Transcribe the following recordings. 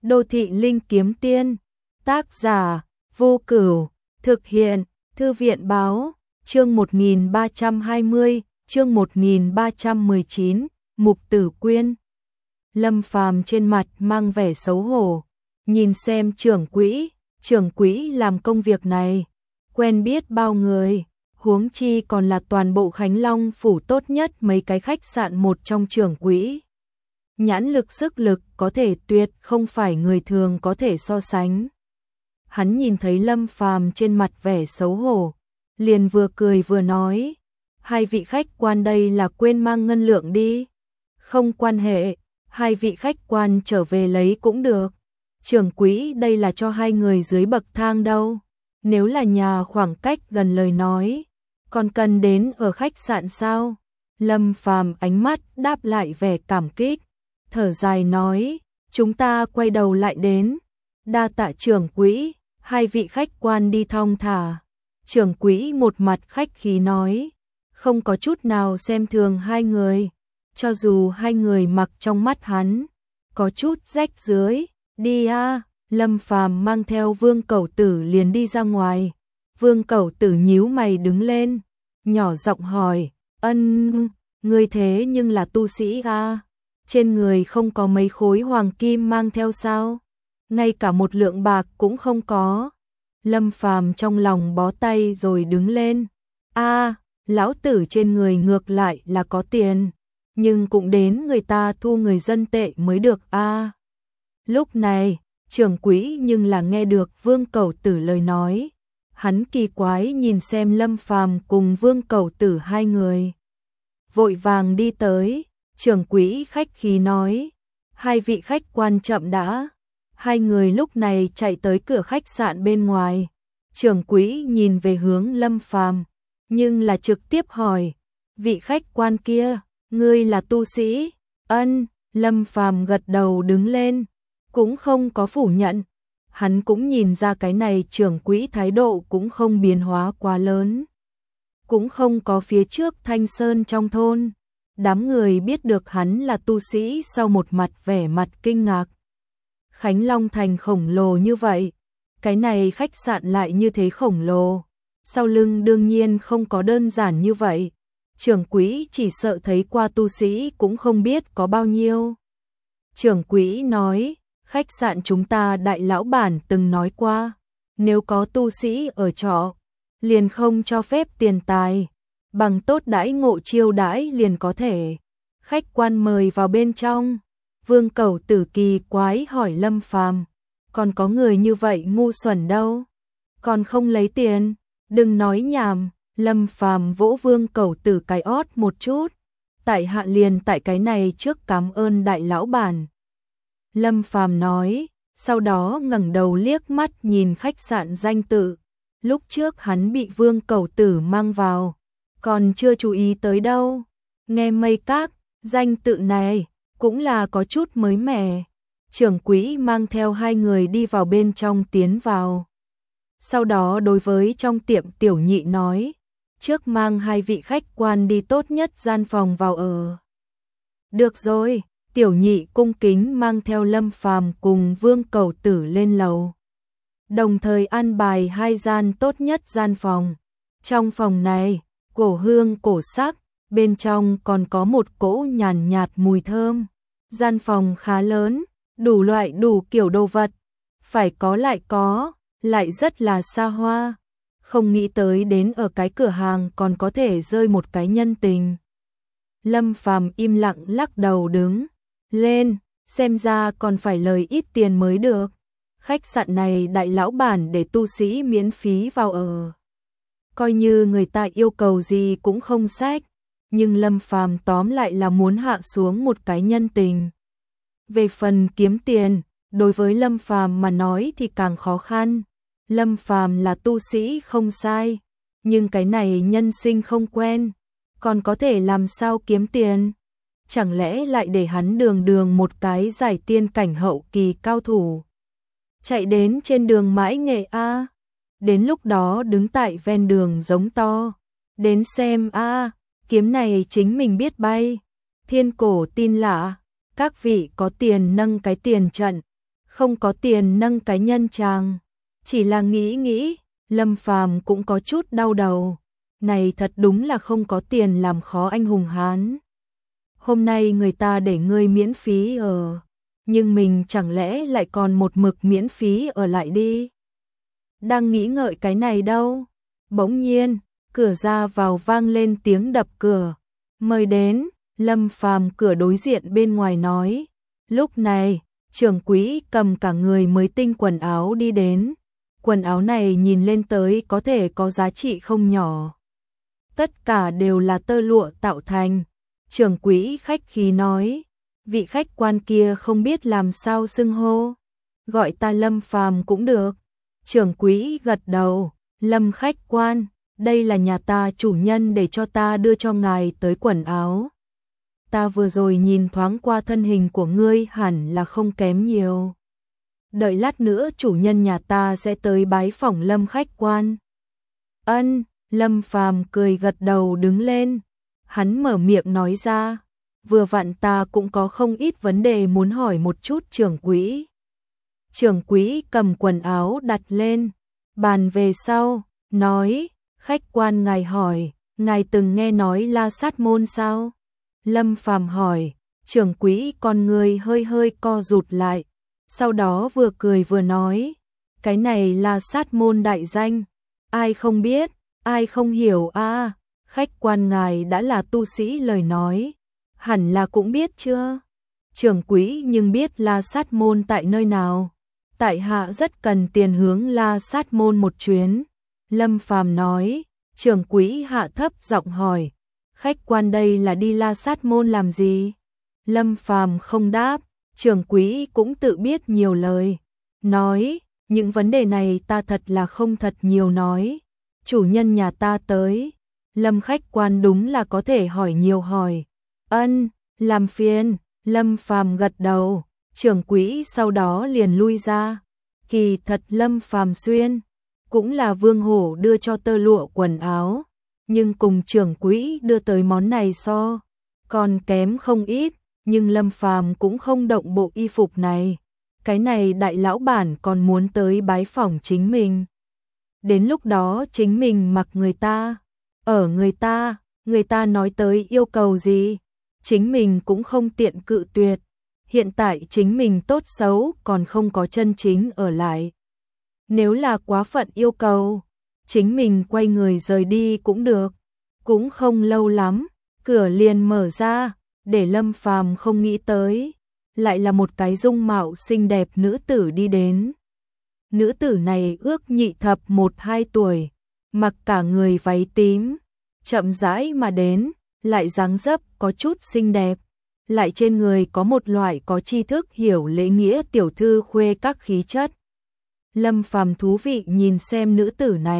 Đô thị linh kiếm tiên. Tác giả Vô Cửu. Thực hiện Thư viện báo. Chương 1320, chương 1319, Mục Tử Quyên. Lâm Phàm trên mặt mang vẻ xấu hổ, nhìn xem trưởng quỹ làm công việc này, quen biết bao người, huống chi còn là toàn bộ Khánh Long phủ tốt nhất mấy cái khách sạn một trong trưởng quỹ. Nhãn lực sức lực có thể tuyệt không phải người thường có thể so sánh. Hắn nhìn thấy Lâm Phàm trên mặt vẻ xấu hổ, liền vừa cười vừa nói, hai vị khách quan đây là quên mang ngân lượng đi. Không quan hệ, hai vị khách quan trở về lấy cũng được. Trưởng quỹ đây là cho hai người dưới bậc thang đâu. Nếu là nhà khoảng cách gần lời nói, còn cần đến ở khách sạn sao? Lâm Phàm ánh mắt đáp lại vẻ cảm kích, thở dài nói, chúng ta quay đầu lại đến. Đa tạ trưởng quỹ, hai vị khách quan đi thong thả. Trưởng quỹ một mặt khách khí nói, không có chút nào xem thường hai người, cho dù hai người mặc trong mắt hắn có chút rách rưới. Đi a. Lâm Phàm mang theo Vương Cẩu Tử liền đi ra ngoài. Vương Cẩu Tử nhíu mày đứng lên, nhỏ giọng hỏi, ngươi thế nhưng là tu sĩ a, trên người không có mấy khối hoàng kim mang theo sao? Ngay cả một lượng bạc cũng không có. Lâm Phàm trong lòng bó tay rồi đứng lên. Lão tử trên người ngược lại là có tiền, nhưng cũng đến người ta thu người dân tệ mới được a. Lúc này, trưởng quỹ nhưng là nghe được Vương Cẩu Tử lời nói. Hắn kỳ quái nhìn xem Lâm Phàm cùng Vương Cẩu Tử hai người. Vội vàng đi tới, trưởng quỹ khách khí nói, hai vị khách quan chậm đã. Hai người lúc này chạy tới cửa khách sạn bên ngoài. Trưởng quỹ nhìn về hướng Lâm Phàm, nhưng là trực tiếp hỏi, vị khách quan kia, ngươi là tu sĩ? Lâm Phàm gật đầu đứng lên, cũng không có phủ nhận. Hắn cũng nhìn ra cái này trưởng quỹ thái độ cũng không biến hóa quá lớn. Cũng không có phía trước Thanh Sơn trong thôn. Đám người biết được hắn là tu sĩ sau một mặt vẻ mặt kinh ngạc. Khánh Long thành khổng lồ như vậy, cái này khách sạn lại như thế khổng lồ, sau lưng đương nhiên không có đơn giản như vậy. Trưởng quỹ chỉ sợ thấy qua tu sĩ cũng không biết có bao nhiêu. Trưởng quỹ nói, khách sạn chúng ta đại lão bản từng nói qua, nếu có tu sĩ ở trọ, liền không cho phép tiền tài, bằng tốt đãi ngộ chiêu đãi liền có thể. Khách quan mời vào bên trong. Vương Cẩu Tử kỳ quái hỏi Lâm Phàm, còn có người như vậy ngu xuẩn đâu, còn không lấy tiền, đừng nói nhảm. Lâm Phàm vỗ Vương Cẩu Tử cái ót một chút, tại hạ liền tại cái này trước cảm ơn đại lão bản. Lâm Phàm nói, sau đó ngẩng đầu liếc mắt nhìn khách sạn danh tự, lúc trước hắn bị Vương Cẩu Tử mang vào, còn chưa chú ý tới đâu. Nghe Mây Các, danh tự này cũng là có chút mới mẻ. Trưởng quỹ mang theo hai người đi vào bên trong tiến vào. Sau đó đối với trong tiệm tiểu nhị nói, trước mang hai vị khách quan đi tốt nhất gian phòng vào ở. Được rồi, tiểu nhị cung kính mang theo Lâm Phàm cùng Vương Cẩu Tử lên lầu. Đồng thời an bài hai gian tốt nhất gian phòng. Trong phòng này, cổ hương cổ sắc, bên trong còn có một cỗ nhàn nhạt mùi thơm. Gian phòng khá lớn, đủ loại đủ kiểu đồ vật, phải có, lại rất là xa hoa. Không nghĩ tới đến ở cái cửa hàng còn có thể rơi một cái nhân tình. Lâm Phàm im lặng lắc đầu đứng lên, xem ra còn phải lời ít tiền mới được. Khách sạn này đại lão bản để tu sĩ miễn phí vào ở, coi như người ta yêu cầu gì cũng không xách. Nhưng Lâm Phàm tóm lại là muốn hạ xuống một cái nhân tình. Về phần kiếm tiền, đối với Lâm Phàm mà nói thì càng khó khăn. Lâm Phàm là tu sĩ không sai, nhưng cái này nhân sinh không quen, còn có thể làm sao kiếm tiền? Chẳng lẽ lại để hắn đường một cái giải tiên cảnh hậu kỳ cao thủ chạy đến trên đường Mãi Nghệ a? Đến lúc đó đứng tại ven đường giống to, đến xem a, kiếm này chính mình biết bay. Thiên cổ tin lạ, các vị có tiền nâng cái tiền trận, không có tiền nâng cái nhân chàng. Chỉ là nghĩ nghĩ, Lâm Phàm cũng có chút đau đầu. Này thật đúng là không có tiền làm khó anh hùng Hán. Hôm nay người ta để ngươi miễn phí ở, nhưng mình chẳng lẽ lại còn một mực miễn phí ở lại đi. Đang nghĩ ngợi cái này đâu. Bỗng nhiên, cửa ra vào vang lên tiếng đập cửa. Mời đến, Lâm Phàm cửa đối diện bên ngoài nói. Lúc này, trưởng quỹ cầm cả người mới tinh quần áo đi đến. Quần áo này nhìn lên tới có thể có giá trị không nhỏ. Tất cả đều là tơ lụa tạo thành. Trưởng quỹ khách khí nói, vị khách quan kia không biết làm sao xưng hô. Gọi ta Lâm Phàm cũng được. Trưởng quỹ gật đầu, Lâm khách quan, đây là nhà ta chủ nhân để cho ta đưa cho ngài tới quần áo. Ta vừa rồi nhìn thoáng qua thân hình của ngươi hẳn là không kém nhiều. Đợi lát nữa chủ nhân nhà ta sẽ tới bái phỏng Lâm khách quan. Ân, Lâm Phàm cười gật đầu đứng lên. Hắn mở miệng nói ra, vừa vặn ta cũng có không ít vấn đề muốn hỏi một chút trưởng quỹ. Trưởng quỹ cầm quần áo đặt lên, bàn về sau, nói, khách quan ngài hỏi, ngài từng nghe nói La Sát Môn sao? Lâm Phàm hỏi, trưởng quỹ con người hơi hơi co rụt lại, sau đó vừa cười vừa nói, cái này là Sát Môn đại danh, ai không biết, ai không hiểu a. Khách quan ngài đã là tu sĩ lời nói, hẳn là cũng biết chưa? Trưởng quỹ nhưng biết La Sát Môn tại nơi nào? Tại hạ rất cần tiền hướng La Sát Môn một chuyến. Lâm Phàm nói, trưởng quỹ hạ thấp giọng hỏi, khách quan đây là đi La Sát Môn làm gì? Lâm Phàm không đáp, trưởng quỹ cũng tự biết nhiều lời, nói, những vấn đề này ta thật là không thật nhiều nói. Chủ nhân nhà ta tới, Lâm khách quan đúng là có thể hỏi nhiều hỏi. Ân, làm phiền, Lâm Phàm gật đầu, trưởng quỹ sau đó liền lui ra. Kỳ thật Lâm Phàm xuyên, cũng là Vương Hổ đưa cho tơ lụa quần áo, nhưng cùng trưởng quỹ đưa tới món này so, còn kém không ít, nhưng Lâm Phàm cũng không động bộ y phục này. Cái này đại lão bản còn muốn tới bái phỏng chính mình. Đến lúc đó chính mình mặc người ta, ở người ta nói tới yêu cầu gì, chính mình cũng không tiện cự tuyệt. Hiện tại chính mình tốt xấu còn không có chân chính ở lại. Nếu là quá phận yêu cầu, chính mình quay người rời đi cũng được. Cũng không lâu lắm, cửa liền mở ra, để Lâm Phàm không nghĩ tới, lại là một cái dung mạo xinh đẹp nữ tử đi đến. Nữ tử này ước nhị thập 1-2 tuổi, mặc cả người váy tím, chậm rãi mà đến, lại dáng dấp có chút xinh đẹp, lại trên người có một loại có tri thức hiểu lễ nghĩa tiểu thư khuê các khí chất. Lâm Phàm thú vị nhìn xem nữ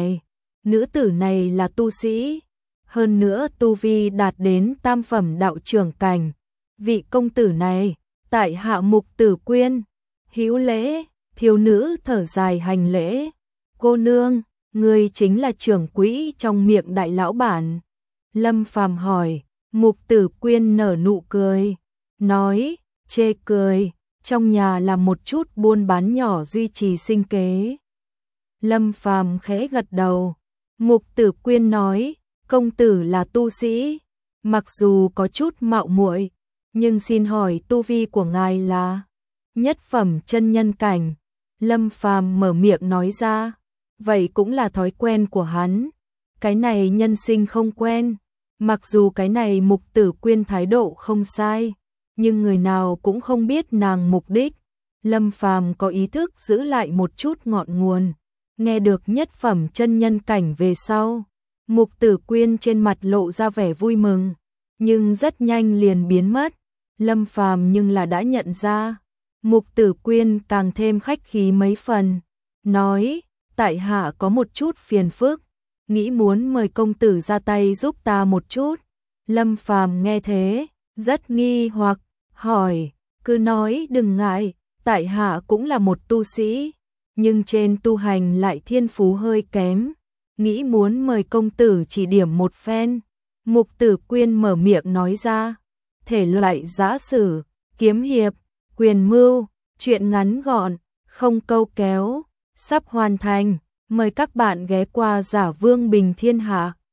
tử này là tu sĩ, hơn nữa tu vi đạt đến tam phẩm đạo trưởng cảnh. Vị công tử này, tại hạ Mục Tử Quyên, hữu lễ. Thiếu nữ thở dài hành lễ, cô nương, ngươi chính là trưởng quỹ trong miệng đại lão bản. Lâm Phàm hỏi, Mục Tử Quyên nở nụ cười, nói, chê cười, trong nhà làm một chút buôn bán nhỏ duy trì sinh kế. Lâm Phàm khẽ gật đầu, Mục Tử Quyên nói, công tử là tu sĩ, mặc dù có chút mạo muội, nhưng xin hỏi tu vi của ngài là nhất phẩm chân nhân cảnh. Lâm Phàm mở miệng nói ra, vậy cũng là thói quen của hắn, cái này nhân sinh không quen, mặc dù cái này Mục Tử Quyên thái độ không sai, nhưng người nào cũng không biết nàng mục đích. Lâm Phàm có ý thức giữ lại một chút ngọn nguồn, nghe được nhất phẩm chân nhân cảnh về sau, Mục Tử Quyên trên mặt lộ ra vẻ vui mừng, nhưng rất nhanh liền biến mất. Lâm Phàm nhưng là đã nhận ra. Mục Tử Quyên càng thêm khách khí mấy phần, nói, tại hạ có một chút phiền phức, nghĩ muốn mời công tử ra tay giúp ta một chút. Lâm Phàm nghe thế, rất nghi hoặc, hỏi, cứ nói đừng ngại, tại hạ cũng là một tu sĩ, nhưng trên tu hành lại thiên phú hơi kém, nghĩ muốn mời công tử chỉ điểm một phen. Mục Tử Quyên mở miệng nói ra, thể loại giã sử, kiếm hiệp, quyền mưu, truyện ngắn gọn, không câu kéo, sắp hoàn thành. Mời các bạn ghé qua Giả Vương Bình Thiên Hạ.